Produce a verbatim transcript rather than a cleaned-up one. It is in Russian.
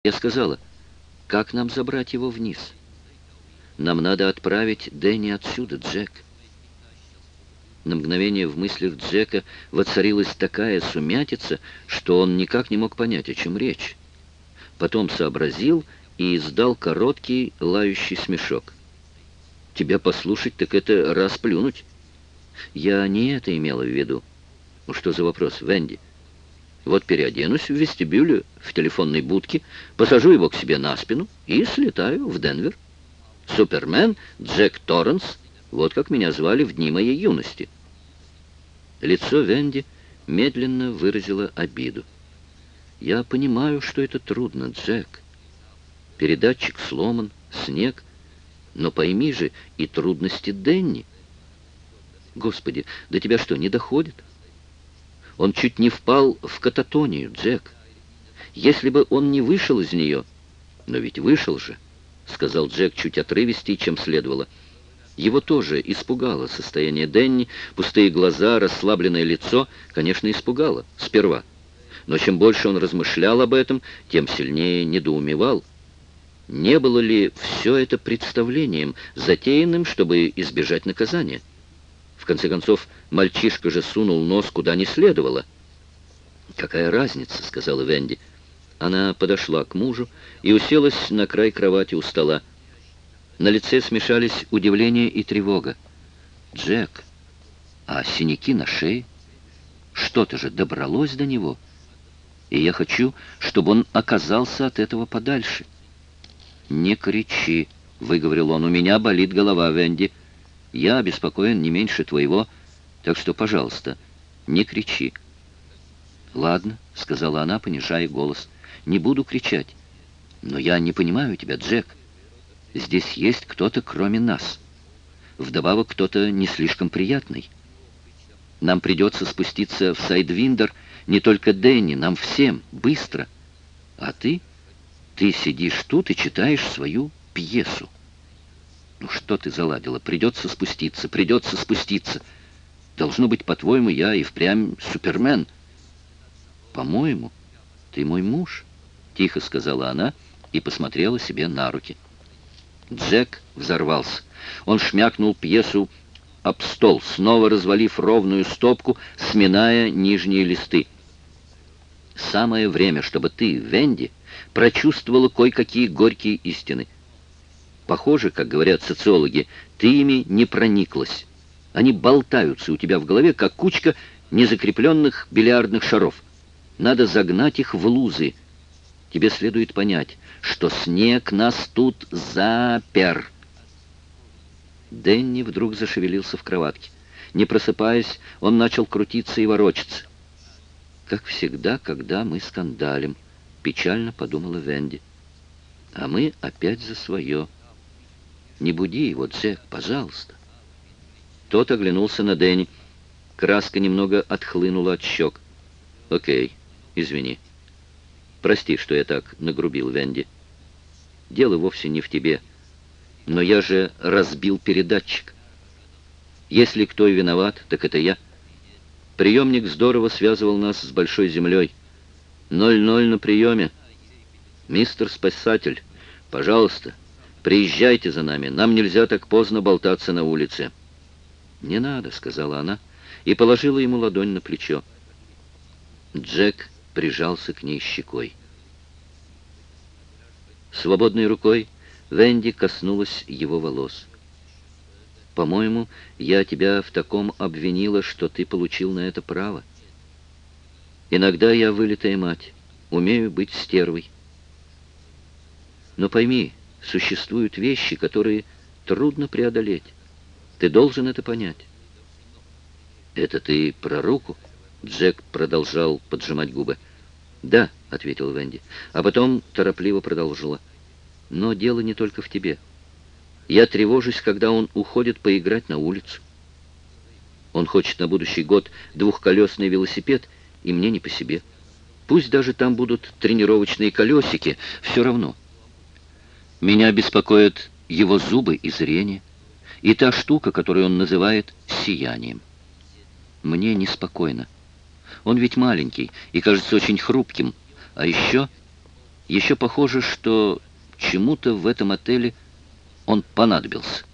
Я сказала, как нам забрать его вниз? Нам надо отправить Дэнни отсюда, Джек. На мгновение в мыслях Джека воцарилась такая сумятица, что он никак не мог понять, о чем речь. Потом сообразил и издал короткий лающий смешок. «Тебя послушать, так это расплюнуть». «Я не это имела в виду». «Ну что за вопрос, Венди?» «Вот переоденусь в вестибюле, в телефонной будке, посажу его к себе на спину и слетаю в Денвер. Супермен Джек Торренс, вот как меня звали в дни моей юности». Лицо Венди медленно выразило обиду. «Я понимаю, что это трудно, Джек. Передатчик сломан, снег, но пойми же и трудности Дэнни. Господи, до тебя что, не доходит? Он чуть не впал в кататонию, Джек. Если бы он не вышел из нее... Но ведь вышел же, сказал Джек чуть отрывистей, чем следовало. Его тоже испугало состояние Дэнни, пустые глаза, расслабленное лицо, конечно, испугало, сперва. Но чем больше он размышлял об этом, тем сильнее недоумевал. Не было ли все это представлением, затеянным, чтобы избежать наказания? В конце концов, мальчишка же сунул нос куда не следовало. «Какая разница?» — сказала Венди. Она подошла к мужу и уселась на край кровати у стола. На лице смешались удивление и тревога. «Джек, а синяки на шее? Что-то же добралось до него, и я хочу, чтобы он оказался от этого подальше». «Не кричи», — выговорил он, — «у меня болит голова, Венди. Я обеспокоен не меньше твоего, так что, пожалуйста, не кричи». «Ладно», — сказала она, понижая голос, — «не буду кричать. Но я не понимаю тебя, Джек. Здесь есть кто-то, кроме нас. Вдобавок, кто-то не слишком приятный. Нам придется спуститься в Сайдвиндер, не только Дэнни, нам всем, быстро. А ты, ты сидишь тут и читаешь свою пьесу. Ну что ты заладила? Придется спуститься, придется спуститься. Должно быть, по-твоему, я и впрямь супермен». «По-моему, ты мой муж», — тихо сказала она и посмотрела себе на руки. Джек взорвался. Он шмякнул пьесу об стол, снова развалив ровную стопку, сминая нижние листы. «Самое время, чтобы ты, Венди, прочувствовала кое-какие горькие истины. Похоже, как говорят социологи, ты ими не прониклась. Они болтаются у тебя в голове, как кучка незакрепленных бильярдных шаров. Надо загнать их в лузы. Тебе следует понять, что снег нас тут запер». Дэнни вдруг зашевелился в кроватке. Не просыпаясь, он начал крутиться и ворочаться. «Как всегда, когда мы скандалим», — печально подумала Венди. «А мы опять за свое. Не буди его, Джек, пожалуйста». Тот оглянулся на Дэнни. Краска немного отхлынула от щек. «Окей, извини. Прости, что я так нагрубил, Венди. Дело вовсе не в тебе. Но я же разбил передатчик. Если кто и виноват, так это я. Приемник здорово связывал нас с большой землей. Ноль-ноль на приеме. Мистер Спасатель, пожалуйста, приезжайте за нами. Нам нельзя так поздно болтаться на улице». «Не надо», — сказала она, и положила ему ладонь на плечо. Джек прижался к ней щекой. Свободной рукой Венди коснулась его волос. «По-моему, я тебя в таком обвинила, что ты получил на это право. Иногда я вылитая мать, умею быть стервой. Но пойми, существуют вещи, которые трудно преодолеть. Ты должен это понять». «Это ты про руку?» Джек продолжал поджимать губы. «Да», — ответил Венди, а потом торопливо продолжила. «Но дело не только в тебе. Я тревожусь, когда он уходит поиграть на улицу. Он хочет на будущий год двухколесный велосипед, и мне не по себе. Пусть даже там будут тренировочные колесики, все равно. Меня беспокоят его зубы и зрение, и та штука, которую он называет сиянием. Мне неспокойно. Он ведь маленький и кажется очень хрупким. А еще Еще похоже, что чему-то в этом отеле он понадобился.